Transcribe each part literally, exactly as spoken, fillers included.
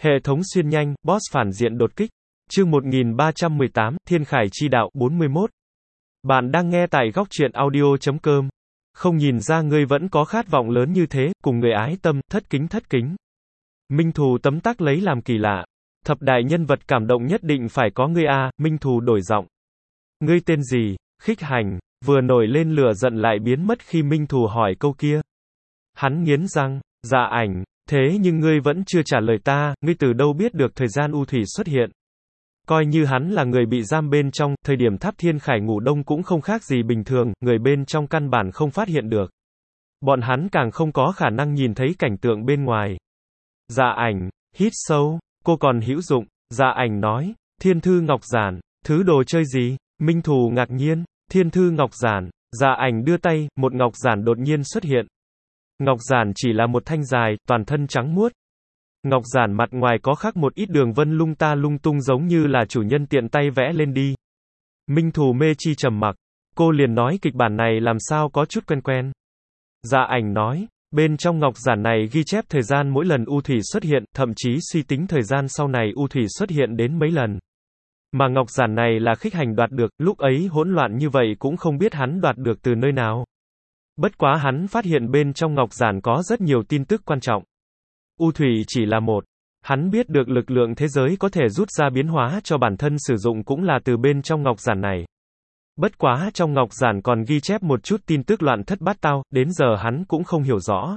Hệ thống xuyên nhanh, boss phản diện đột kích. Chương một nghìn ba trăm mười tám, Thiên Khải chi đạo, bốn mươi mốt. Bạn đang nghe tại góc truyện audio chấm com. Không nhìn ra ngươi vẫn có khát vọng lớn như thế, cùng người ái tâm, thất kính thất kính. Minh Thù tấm tắc lấy làm kỳ lạ. Thập đại nhân vật cảm động nhất định phải có ngươi a. Minh Thù đổi giọng. Ngươi tên gì? Khích Hành, vừa nổi lên lửa giận lại biến mất khi Minh Thù hỏi câu kia. Hắn nghiến răng, Dạ Ảnh, thế nhưng ngươi vẫn chưa trả lời ta, ngươi từ đâu biết được thời gian U Thủy xuất hiện? Coi như hắn là người bị giam bên trong, thời điểm Tháp Thiên Khải ngủ đông cũng không khác gì bình thường, người bên trong căn bản không phát hiện được. Bọn hắn càng không có khả năng nhìn thấy cảnh tượng bên ngoài. Dạ Ảnh, hít sâu, cô còn hữu dụng, Dạ Ảnh nói, Thiên Thư Ngọc Giản, thứ đồ chơi gì? Minh Thù ngạc nhiên, Thiên Thư Ngọc Giản, Dạ Ảnh đưa tay, một ngọc giản đột nhiên xuất hiện. Ngọc giản chỉ là một thanh dài, toàn thân trắng muốt. Ngọc giản mặt ngoài có khắc một ít đường vân lung ta lung tung giống như là chủ nhân tiện tay vẽ lên đi. Minh Thù mê chi trầm mặc. Cô liền nói kịch bản này làm sao có chút quen quen. Dạ Ảnh nói, bên trong ngọc giản này ghi chép thời gian mỗi lần U Thủy xuất hiện, thậm chí suy tính thời gian sau này U Thủy xuất hiện đến mấy lần. Mà ngọc giản này là Khích Hành đoạt được, lúc ấy hỗn loạn như vậy cũng không biết hắn đoạt được từ nơi nào. Bất quá hắn phát hiện bên trong ngọc giản có rất nhiều tin tức quan trọng. U Thủy chỉ là một. Hắn biết được lực lượng thế giới có thể rút ra biến hóa cho bản thân sử dụng cũng là từ bên trong ngọc giản này. Bất quá trong ngọc giản còn ghi chép một chút tin tức loạn thất bát tao, đến giờ hắn cũng không hiểu rõ.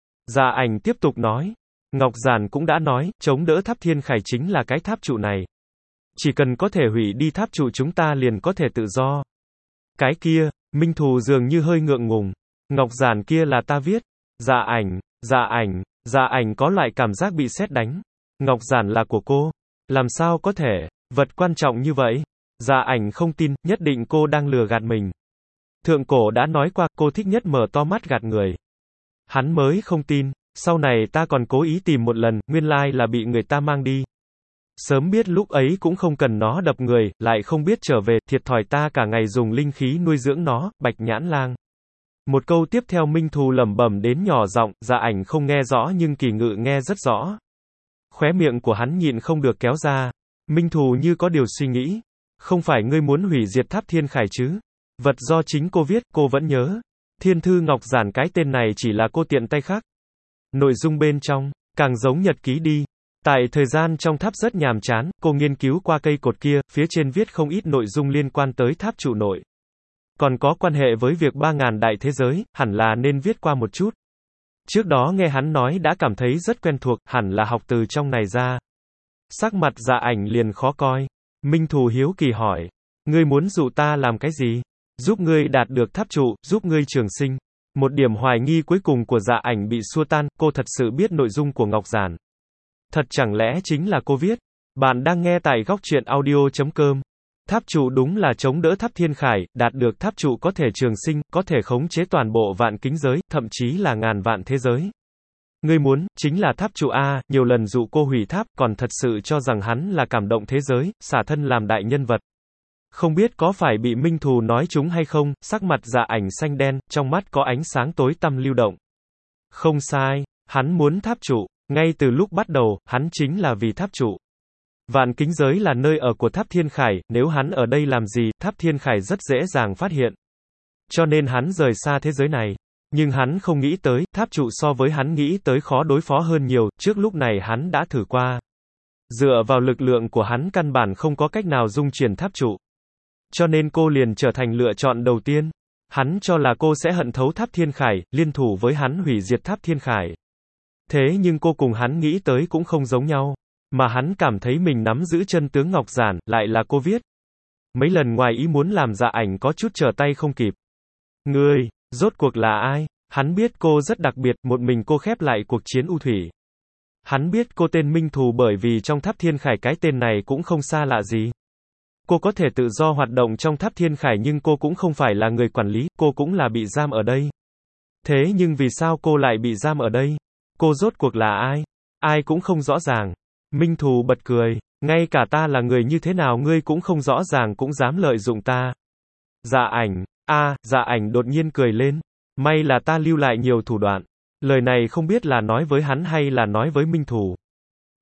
Dạ Ảnh tiếp tục nói. Ngọc giản cũng đã nói, chống đỡ Tháp Thiên Khải chính là cái tháp trụ này. Chỉ cần có thể hủy đi tháp trụ chúng ta liền có thể tự do. Cái kia, Minh Thù dường như hơi ngượng ngùng. Ngọc giản kia là ta viết. Dạ Ảnh, Dạ Ảnh, Dạ Ảnh có loại cảm giác bị sét đánh. Ngọc giản là của cô. Làm sao có thể, vật quan trọng như vậy? Dạ Ảnh không tin, nhất định cô đang lừa gạt mình. Thượng cổ đã nói qua, cô thích nhất mở to mắt gạt người. Hắn mới không tin, sau này ta còn cố ý tìm một lần, nguyên lai là bị người ta mang đi. Sớm biết lúc ấy cũng không cần nó đập người, lại không biết trở về, thiệt thòi ta cả ngày dùng linh khí nuôi dưỡng nó, Bạch Nhãn Lang. Một câu tiếp theo Minh Thù lẩm bẩm đến nhỏ giọng, Dạ Ảnh không nghe rõ nhưng Kỳ Ngự nghe rất rõ. Khóe miệng của hắn nhịn không được kéo ra. Minh Thù như có điều suy nghĩ. Không phải ngươi muốn hủy diệt Tháp Thiên Khải chứ? Vật do chính cô viết, cô vẫn nhớ. Thiên Thư Ngọc Giản cái tên này chỉ là cô tiện tay khắc. Nội dung bên trong, càng giống nhật ký đi. Tại thời gian trong tháp rất nhàm chán, cô nghiên cứu qua cây cột kia, phía trên viết không ít nội dung liên quan tới tháp trụ nội. Còn có quan hệ với việc ba ngàn đại thế giới, hẳn là nên viết qua một chút. Trước đó nghe hắn nói đã cảm thấy rất quen thuộc, hẳn là học từ trong này ra. Sắc mặt Dạ Ảnh liền khó coi. Minh Thù hiếu kỳ hỏi. Ngươi muốn dụ ta làm cái gì? Giúp ngươi đạt được tháp trụ, giúp ngươi trường sinh. Một điểm hoài nghi cuối cùng của Dạ Ảnh bị xua tan, cô thật sự biết nội dung của ngọc giản. Thật chẳng lẽ chính là cô viết? Bạn đang nghe tại góc truyện audio chấm com. Tháp trụ đúng là chống đỡ Tháp Thiên Khải, đạt được tháp trụ có thể trường sinh, có thể khống chế toàn bộ vạn kính giới, thậm chí là ngàn vạn thế giới. Ngươi muốn, chính là tháp trụ A, nhiều lần dụ cô hủy tháp, còn thật sự cho rằng hắn là cảm động thế giới, xả thân làm đại nhân vật. Không biết có phải bị Minh Thù nói chúng hay không, sắc mặt Dạ Ảnh xanh đen, trong mắt có ánh sáng tối tăm lưu động. Không sai, hắn muốn tháp trụ. Ngay từ lúc bắt đầu, hắn chính là vì tháp trụ. Vạn kính giới là nơi ở của Tháp Thiên Khải, nếu hắn ở đây làm gì, Tháp Thiên Khải rất dễ dàng phát hiện. Cho nên hắn rời xa thế giới này. Nhưng hắn không nghĩ tới, tháp trụ so với hắn nghĩ tới khó đối phó hơn nhiều, trước lúc này hắn đã thử qua. Dựa vào lực lượng của hắn căn bản không có cách nào dung chuyển tháp trụ. Cho nên cô liền trở thành lựa chọn đầu tiên. Hắn cho là cô sẽ hận thấu Tháp Thiên Khải, liên thủ với hắn hủy diệt Tháp Thiên Khải. Thế nhưng cô cùng hắn nghĩ tới cũng không giống nhau. Mà hắn cảm thấy mình nắm giữ chân tướng ngọc giản, lại là cô viết. Mấy lần ngoài ý muốn làm Dạ Ảnh có chút trở tay không kịp. Ngươi, rốt cuộc là ai? Hắn biết cô rất đặc biệt, một mình cô khép lại cuộc chiến U Thủy. Hắn biết cô tên Minh Thù bởi vì trong Tháp Thiên Khải cái tên này cũng không xa lạ gì. Cô có thể tự do hoạt động trong Tháp Thiên Khải nhưng cô cũng không phải là người quản lý, cô cũng là bị giam ở đây. Thế nhưng vì sao cô lại bị giam ở đây? Cô rốt cuộc là ai? Ai cũng không rõ ràng. Minh Thù bật cười. Ngay cả ta là người như thế nào ngươi cũng không rõ ràng cũng dám lợi dụng ta. Dạ Ảnh. A, à, Dạ Ảnh đột nhiên cười lên. May là ta lưu lại nhiều thủ đoạn. Lời này không biết là nói với hắn hay là nói với Minh Thù.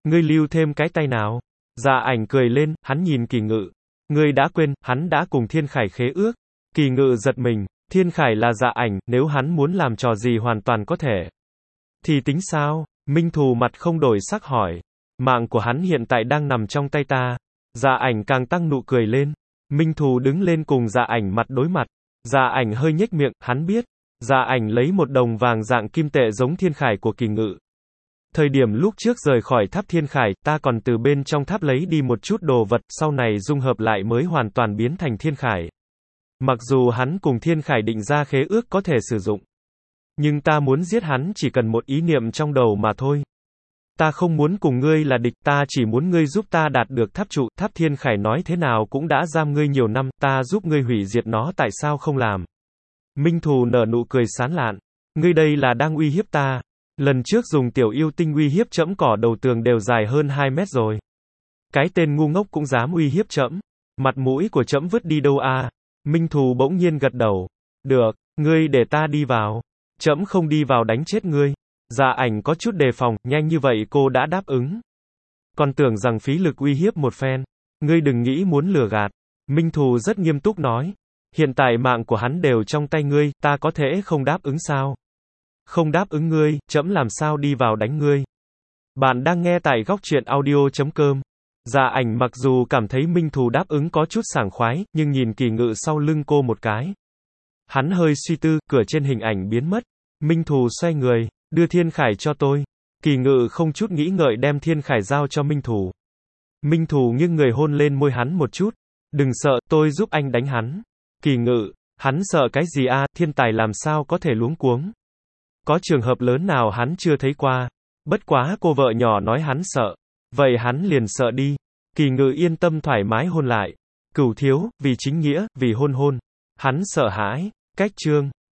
Ngươi lưu thêm cái tay nào? Dạ ảnh cười lên, hắn nhìn Kỳ Ngự. Ngươi đã quên, hắn đã cùng Thiên Khải khế ước. Kỳ Ngự giật mình, Thiên Khải là Dạ ảnh, nếu hắn muốn làm trò gì hoàn toàn có thể. Thì tính sao? Minh Thù mặt không đổi sắc hỏi. Mạng của hắn hiện tại đang nằm trong tay ta. Dạ ảnh càng tăng nụ cười lên. Minh Thù đứng lên cùng Dạ ảnh mặt đối mặt. Dạ ảnh hơi nhếch miệng, hắn biết. Dạ ảnh lấy một đồng vàng dạng kim tệ giống Thiên Khải của Kỳ Ngự. Thời điểm lúc trước rời khỏi tháp Thiên Khải, ta còn từ bên trong tháp lấy đi một chút đồ vật, sau này dung hợp lại mới hoàn toàn biến thành Thiên Khải. Mặc dù hắn cùng Thiên Khải định ra khế ước có thể sử dụng. Nhưng ta muốn giết hắn chỉ cần một ý niệm trong đầu mà thôi. Ta không muốn cùng ngươi là địch, ta chỉ muốn ngươi giúp ta đạt được tháp trụ. Tháp Thiên Khải nói thế nào cũng đã giam ngươi nhiều năm, ta giúp ngươi hủy diệt nó, tại sao không làm? Minh Thù nở nụ cười sán lạn. Ngươi đây là đang uy hiếp ta. Lần trước dùng tiểu yêu tinh uy hiếp trẫm cỏ đầu tường đều dài hơn hai mét rồi. Cái tên ngu ngốc cũng dám uy hiếp trẫm. Mặt mũi của trẫm vứt đi đâu à? Minh Thù bỗng nhiên gật đầu. Được, ngươi để ta đi vào. Trẫm không đi vào đánh chết ngươi. Dạ ảnh có chút đề phòng, nhanh như vậy cô đã đáp ứng. Còn tưởng rằng phí lực uy hiếp một phen. Ngươi đừng nghĩ muốn lừa gạt. Minh Thù rất nghiêm túc nói. Hiện tại mạng của hắn đều trong tay ngươi, ta có thể không đáp ứng sao? Không đáp ứng ngươi, trẫm làm sao đi vào đánh ngươi? Bạn đang nghe tại góc truyện audio chấm com. Dạ ảnh mặc dù cảm thấy Minh Thù đáp ứng có chút sảng khoái, nhưng nhìn Kỳ Ngự sau lưng cô một cái. Hắn hơi suy tư, cửa trên hình ảnh biến mất. Minh Thù xoay người, đưa Thiên Khải cho tôi. Kỳ Ngự không chút nghĩ ngợi đem Thiên Khải giao cho Minh Thù. Minh Thù nghiêng người hôn lên môi hắn một chút. Đừng sợ, tôi giúp anh đánh hắn. Kỳ Ngự, hắn sợ cái gì a? Thiên tài làm sao có thể luống cuống? Có trường hợp lớn nào hắn chưa thấy qua. Bất quá cô vợ nhỏ nói hắn sợ. Vậy hắn liền sợ đi. Kỳ Ngự yên tâm thoải mái hôn lại. Cửu thiếu, vì chính nghĩa, vì hôn hôn. Hắn sợ hãi. Cách chương.